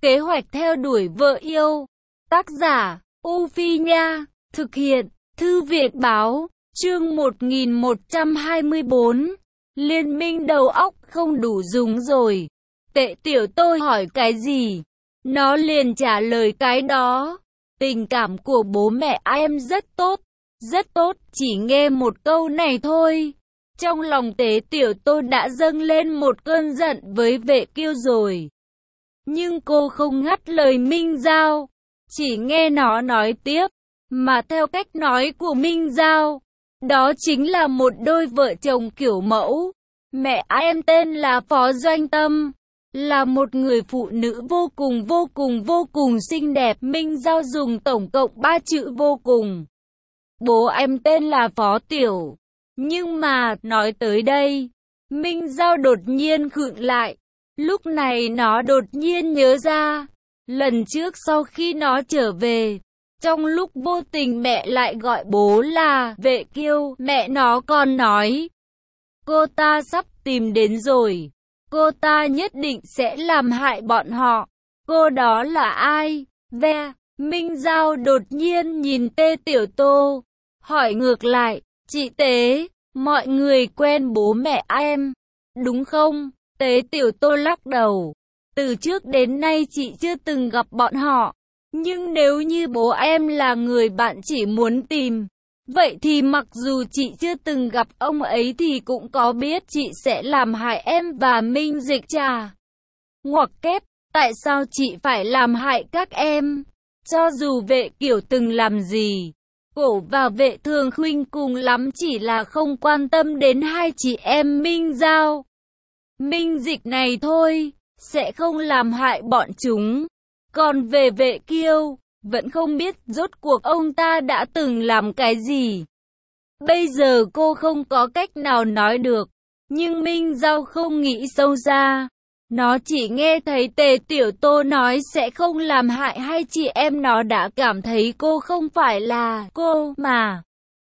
Kế hoạch theo đuổi vợ yêu. Tác giả, U Phi Nha. Thực hiện, Thư viện Báo. Chương 1124. Liên minh đầu óc không đủ dùng rồi. Tệ tiểu tôi hỏi cái gì? Nó liền trả lời cái đó. Tình cảm của bố mẹ em rất tốt. Rất tốt, chỉ nghe một câu này thôi. Trong lòng Tế tiểu tôi đã dâng lên một cơn giận với Vệ Kiêu rồi. Nhưng cô không ngắt lời Minh Giao. Chỉ nghe nó nói tiếp. Mà theo cách nói của Minh Giao, đó chính là một đôi vợ chồng kiểu mẫu. Mẹ em tên là Phó Doanh Tâm, là một người phụ nữ vô cùng xinh đẹp. Minh Giao dùng tổng cộng 3 chữ vô cùng. Bố em tên là Phó Tiểu. Nhưng mà, nói tới đây, Minh Giao đột nhiên khựng lại. Lúc này nó đột nhiên nhớ ra, lần trước sau khi nó trở về, trong lúc vô tình mẹ lại gọi bố là Vệ Kiêu, mẹ nó còn nói, cô ta sắp tìm đến rồi, cô ta nhất định sẽ làm hại bọn họ. Cô đó là ai? Ve. Minh Giao đột nhiên nhìn Tê Tiểu Tô, hỏi ngược lại, chị Tế, mọi người quen bố mẹ em, đúng không? Tế Tiểu Tô lắc đầu, từ trước đến nay chị chưa từng gặp bọn họ. Nhưng nếu như bố em là người bạn chỉ muốn tìm, vậy thì mặc dù chị chưa từng gặp ông ấy thì cũng có biết chị sẽ làm hại em và Minh Dịch trà. Ngoặc kép, tại sao chị phải làm hại các em? Cho dù Vệ Kiểu từng làm gì, Cổ và Vệ Thường Khuynh cùng lắm chỉ là không quan tâm đến hai chị em Minh Giao, Minh Dịch này thôi, sẽ không làm hại bọn chúng. Còn về Vệ Kiêu, vẫn không biết rốt cuộc ông ta đã từng làm cái gì. Bây giờ cô không có cách nào nói được. Nhưng Minh Giao không nghĩ sâu xa. Nó chỉ nghe thấy Tề Tiểu Tô nói sẽ không làm hại hai chị em, nó đã cảm thấy cô không phải là cô mà.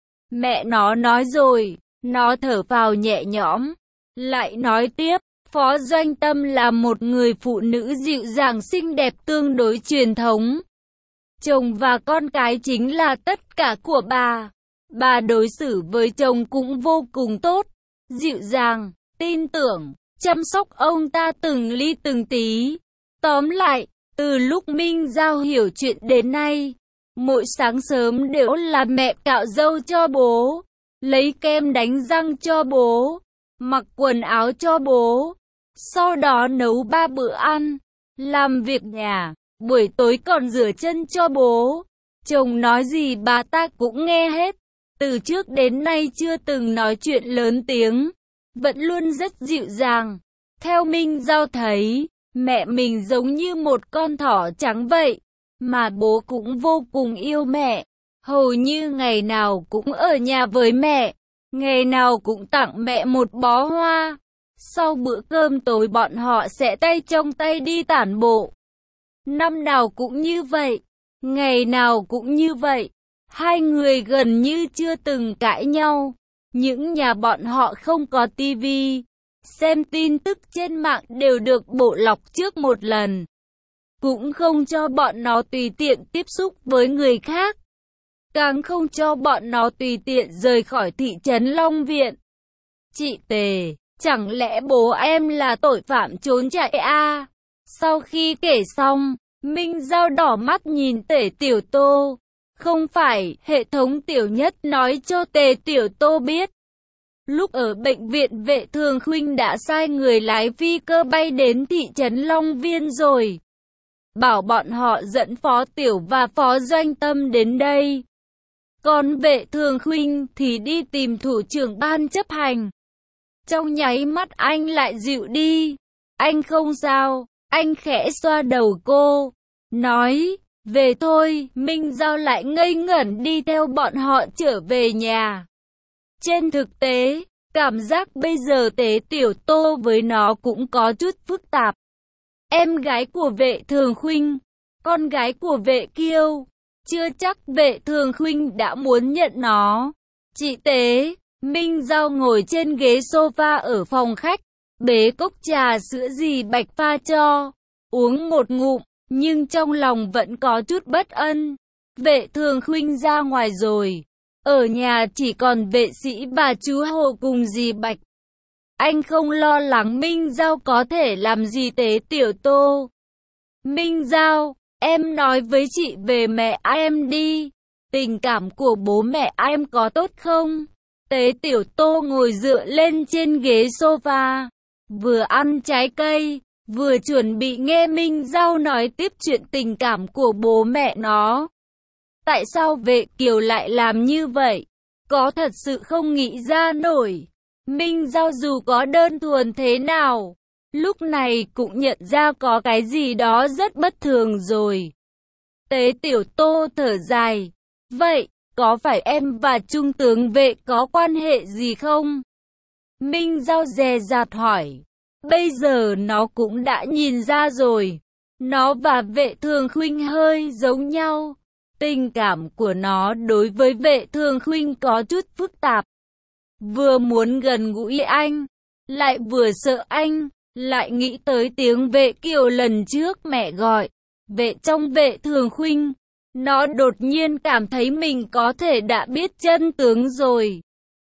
Mẹ nó nói rồi, nó thở phào nhẹ nhõm. Lại nói tiếp. Phó Doanh Tâm là một người phụ nữ dịu dàng xinh đẹp tương đối truyền thống. Chồng và con cái chính là tất cả của bà. Bà đối xử với chồng cũng vô cùng tốt, dịu dàng, tin tưởng, chăm sóc ông ta từng ly từng tí. Tóm lại, từ lúc Minh Giao hiểu chuyện đến nay, mỗi sáng sớm đều là mẹ cạo râu cho bố, lấy kem đánh răng cho bố, mặc quần áo cho bố. Sau đó nấu 3 bữa ăn, làm việc nhà, buổi tối còn rửa chân cho bố. Chồng nói gì bà ta cũng nghe hết. Từ trước đến nay chưa từng nói chuyện lớn tiếng, vẫn luôn rất dịu dàng. Theo Minh Giao thấy, mẹ mình giống như một con thỏ trắng vậy, mà bố cũng vô cùng yêu mẹ. Hầu như ngày nào cũng ở nhà với mẹ, ngày nào cũng tặng mẹ một bó hoa. Sau bữa cơm tối bọn họ sẽ tay trong tay đi tản bộ. Năm nào cũng như vậy, ngày nào cũng như vậy. Hai người gần như chưa từng cãi nhau. Những nhà bọn họ không có tivi, xem tin tức trên mạng đều được bộ lọc trước một lần. Cũng không cho bọn nó tùy tiện tiếp xúc với người khác. Càng không cho bọn nó tùy tiện rời khỏi thị trấn Long Viện. Chị Tề, chẳng lẽ bố em là tội phạm trốn chạy à? Sau khi kể xong, Minh Giao đỏ mắt nhìn Tề Tiểu Tô. Không phải, hệ thống Tiểu Nhất nói cho Tề Tiểu Tô biết. Lúc ở bệnh viện Vệ Thường Khuynh đã sai người lái phi cơ bay đến thị trấn Long Viên rồi. Bảo bọn họ dẫn Phó Tiểu và Phó Doanh Tâm đến đây. Còn Vệ Thường Khuynh thì đi tìm thủ trưởng ban chấp hành. Trong nháy mắt anh lại dịu đi. Anh không sao, anh khẽ xoa đầu cô, nói, về thôi. Minh Giao lại ngây ngẩn đi theo bọn họ trở về nhà. Trên thực tế, cảm giác bây giờ Tế Tiểu Tô với nó cũng có chút phức tạp. Em gái của Vệ Thường Khuynh, con gái của Vệ Kiêu, chưa chắc Vệ Thường Khuynh đã muốn nhận nó. Chị Tế, Minh Giao ngồi trên ghế sofa ở phòng khách, bế cốc trà sữa dì Bạch pha cho, uống một ngụm, nhưng trong lòng vẫn có chút bất an. Vệ Thường Khuynh ra ngoài rồi, ở nhà chỉ còn vệ sĩ bà chú Hồ cùng dì Bạch. Anh không lo lắng Minh Giao có thể làm gì Tế Tiểu Tô. Minh Giao, em nói với chị về mẹ em đi. Tình cảm của bố mẹ em có tốt không? Tế Tiểu Tô ngồi dựa lên trên ghế sofa, vừa ăn trái cây, vừa chuẩn bị nghe Minh Giao nói tiếp chuyện tình cảm của bố mẹ nó. Tại sao Vệ Kiều lại làm như vậy? Có thật sự không nghĩ ra nổi. Minh Giao dù có đơn thuần thế nào, lúc này cũng nhận ra có cái gì đó rất bất thường rồi. Tế Tiểu Tô thở dài. Vậy, có phải em và Trung tướng Vệ có quan hệ gì không? Minh Giao dè dặt hỏi. Bây giờ nó cũng đã nhìn ra rồi. Nó và Vệ Thường Khuynh hơi giống nhau. Tình cảm của nó đối với Vệ Thường Khuynh có chút phức tạp. Vừa muốn gần gũi anh, lại vừa sợ anh, lại nghĩ tới tiếng Vệ Kiều lần trước mẹ gọi. Trong Vệ Thường Khuynh, nó đột nhiên cảm thấy mình có thể đã biết chân tướng rồi.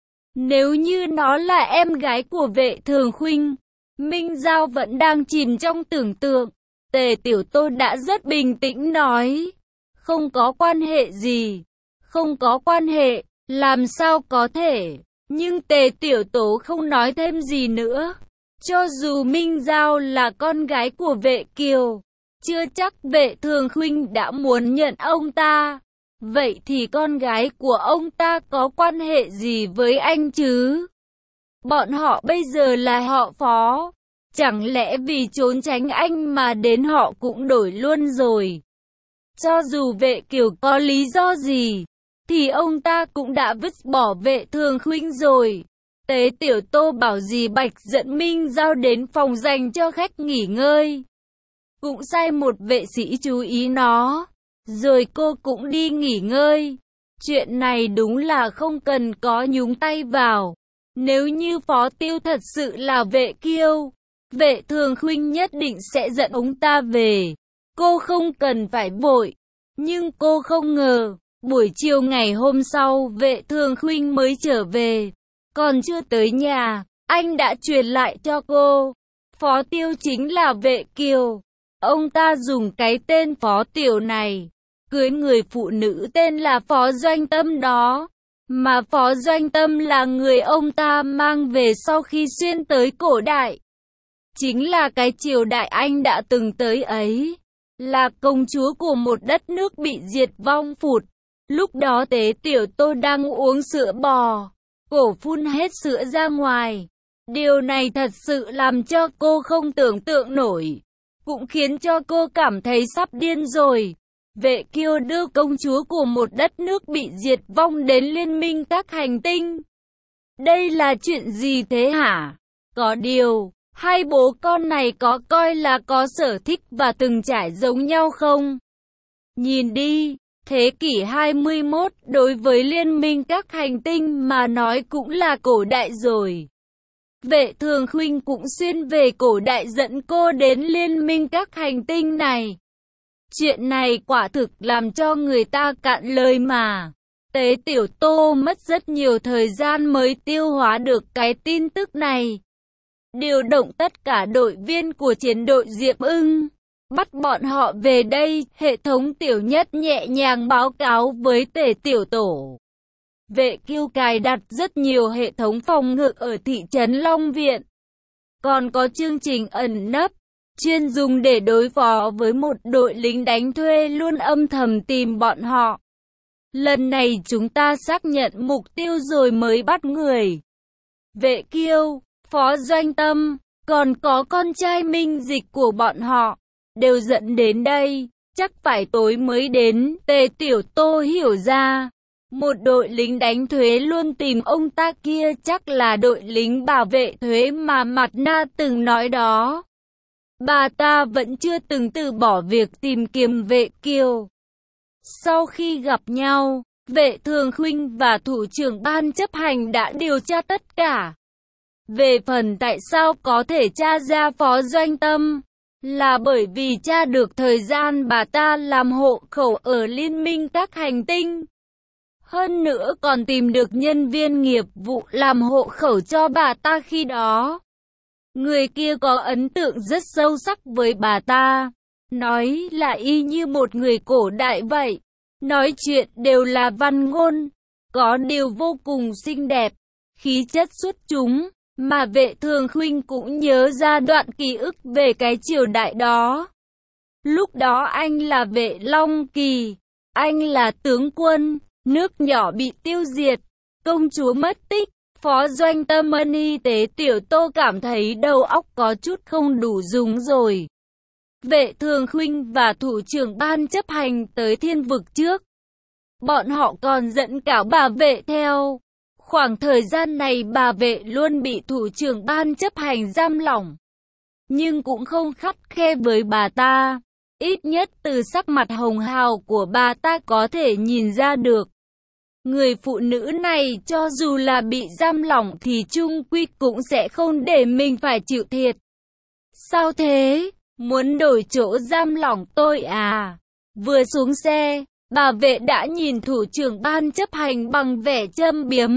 Nếu như nó là em gái của Vệ Thường Khuynh, Minh Giao vẫn đang chìm trong tưởng tượng. Tề Tiểu Tô đã rất bình tĩnh nói. Không có quan hệ gì. Không có quan hệ, làm sao có thể. Nhưng Tề Tiểu Tố không nói thêm gì nữa. Cho dù Minh Giao là con gái của Vệ Kiều, chưa chắc Vệ Thường Khuynh đã muốn nhận ông ta. Vậy thì con gái của ông ta có quan hệ gì với anh chứ? Bọn họ bây giờ là họ Phó. Chẳng lẽ vì trốn tránh anh mà đến họ cũng đổi luôn rồi? Cho dù Vệ Kiều có lý do gì, thì ông ta cũng đã vứt bỏ Vệ Thường Khuynh rồi. Tế Tiểu Tô bảo dì Bạch dẫn Minh Giao đến phòng dành cho khách nghỉ ngơi. Cũng sai một vệ sĩ chú ý nó. Rồi cô cũng đi nghỉ ngơi. Chuyện này đúng là không cần có nhúng tay vào. Nếu như Phó Tiêu thật sự là Vệ Kiêu, Vệ Thường Khuynh nhất định sẽ dẫn ông ta về. Cô không cần phải vội. Nhưng cô không ngờ, buổi chiều ngày hôm sau Vệ Thường Khuynh mới trở về. Còn chưa tới nhà, anh đã truyền lại cho cô. Phó Tiêu chính là Vệ Kiều. Ông ta dùng cái tên Phó Tiểu này, cưới người phụ nữ tên là Phó Doanh Tâm đó. Mà Phó Doanh Tâm là người ông ta mang về sau khi xuyên tới cổ đại. Chính là cái triều đại anh đã từng tới ấy. Là công chúa của một đất nước bị diệt vong phụt. Lúc đó Tế Tiểu Tô đang uống sữa bò. Cổ phun hết sữa ra ngoài. Điều này thật sự làm cho cô không tưởng tượng nổi. Cũng khiến cho cô cảm thấy sắp điên rồi. Vệ Kiêu đưa công chúa của một đất nước bị diệt vong đến liên minh các hành tinh. Đây là chuyện gì thế hả? Có điều, hai bố con này có coi là có sở thích và từng trải giống nhau không? Nhìn đi, thế kỷ 21 đối với liên minh các hành tinh mà nói cũng là cổ đại rồi. Vệ Thường Khuynh cũng xuyên về cổ đại dẫn cô đến liên minh các hành tinh này. Chuyện này quả thực làm cho người ta cạn lời mà. Tế Tiểu Tô mất rất nhiều thời gian mới tiêu hóa được cái tin tức này. Điều động tất cả đội viên của chiến đội Diệp Ưng, bắt bọn họ về đây. Hệ thống Tiểu Nhất nhẹ nhàng báo cáo với Tề Tiểu Tổ. Vệ Kiêu cài đặt rất nhiều hệ thống phòng ngự ở thị trấn Long Viện. Còn có chương trình ẩn nấp, chuyên dùng để đối phó với một đội lính đánh thuê luôn âm thầm tìm bọn họ. Lần này chúng ta xác nhận mục tiêu rồi mới bắt người. Vệ Kiêu, Phó Doanh Tâm, còn có con trai Minh Dịch của bọn họ, đều dẫn đến đây, chắc phải tối mới đến. Tề Tiểu Tô hiểu ra, một đội lính đánh thuế luôn tìm ông ta kia chắc là đội lính bảo vệ thuế mà Mặt Na từng nói đó. Bà ta vẫn chưa từng từ bỏ việc tìm kiếm Vệ Kiều. Sau khi gặp nhau, Vệ Thường Khuynh và thủ trưởng ban chấp hành đã điều tra tất cả. Về phần tại sao có thể tra ra Phó Doanh Tâm là bởi vì tra được thời gian bà ta làm hộ khẩu ở Liên minh các hành tinh. Hơn nữa còn tìm được nhân viên nghiệp vụ làm hộ khẩu cho bà ta khi đó. Người kia có ấn tượng rất sâu sắc với bà ta. Nói là y như một người cổ đại vậy. Nói chuyện đều là văn ngôn. Có điều vô cùng xinh đẹp. Khí chất xuất chúng. Mà Vệ Thường Khuynh cũng nhớ ra đoạn ký ức về cái triều đại đó. Lúc đó anh là Vệ Long Kỳ. Anh là tướng quân. Nước nhỏ bị tiêu diệt. Công chúa mất tích. Phó doanh tâm ân y tế Tiểu Tô cảm thấy đầu óc có chút không đủ dùng rồi. Vệ Thường Khuynh và thủ trưởng ban chấp hành tới Thiên Vực trước. Bọn họ còn dẫn cả bà Vệ theo. Khoảng thời gian này bà Vệ luôn bị thủ trưởng ban chấp hành giam lỏng. Nhưng cũng không khắt khe với bà ta. Ít nhất từ sắc mặt hồng hào của bà ta có thể nhìn ra được. Người phụ nữ này cho dù là bị giam lỏng thì chung quy cũng sẽ không để mình phải chịu thiệt. Sao thế? Muốn đổi chỗ giam lỏng tôi à? Vừa xuống xe, bà Vệ đã nhìn thủ trưởng ban chấp hành bằng vẻ châm biếm.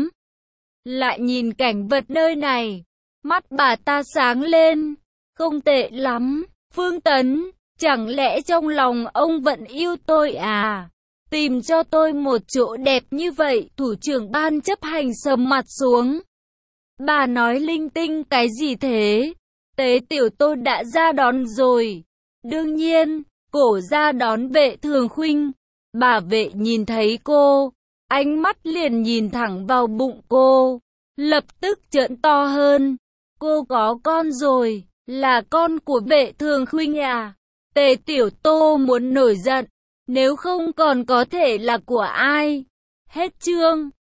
Lại nhìn cảnh vật nơi này, mắt bà ta sáng lên. Không tệ lắm, Phương Tấn, chẳng lẽ trong lòng ông vẫn yêu tôi à? Tìm cho tôi một chỗ đẹp như vậy. Thủ trưởng ban chấp hành sầm mặt xuống. Bà nói linh tinh cái gì thế? Tế Tiểu Tô đã ra đón rồi. Đương nhiên, cổ ra đón Vệ Thường Khuynh. Bà Vệ nhìn thấy cô, ánh mắt liền nhìn thẳng vào bụng cô, lập tức trợn to hơn. Cô có con rồi, là con của Vệ Thường Khuynh à? Tế Tiểu Tô muốn nổi giận, nếu không còn có thể là của ai? Hết chương.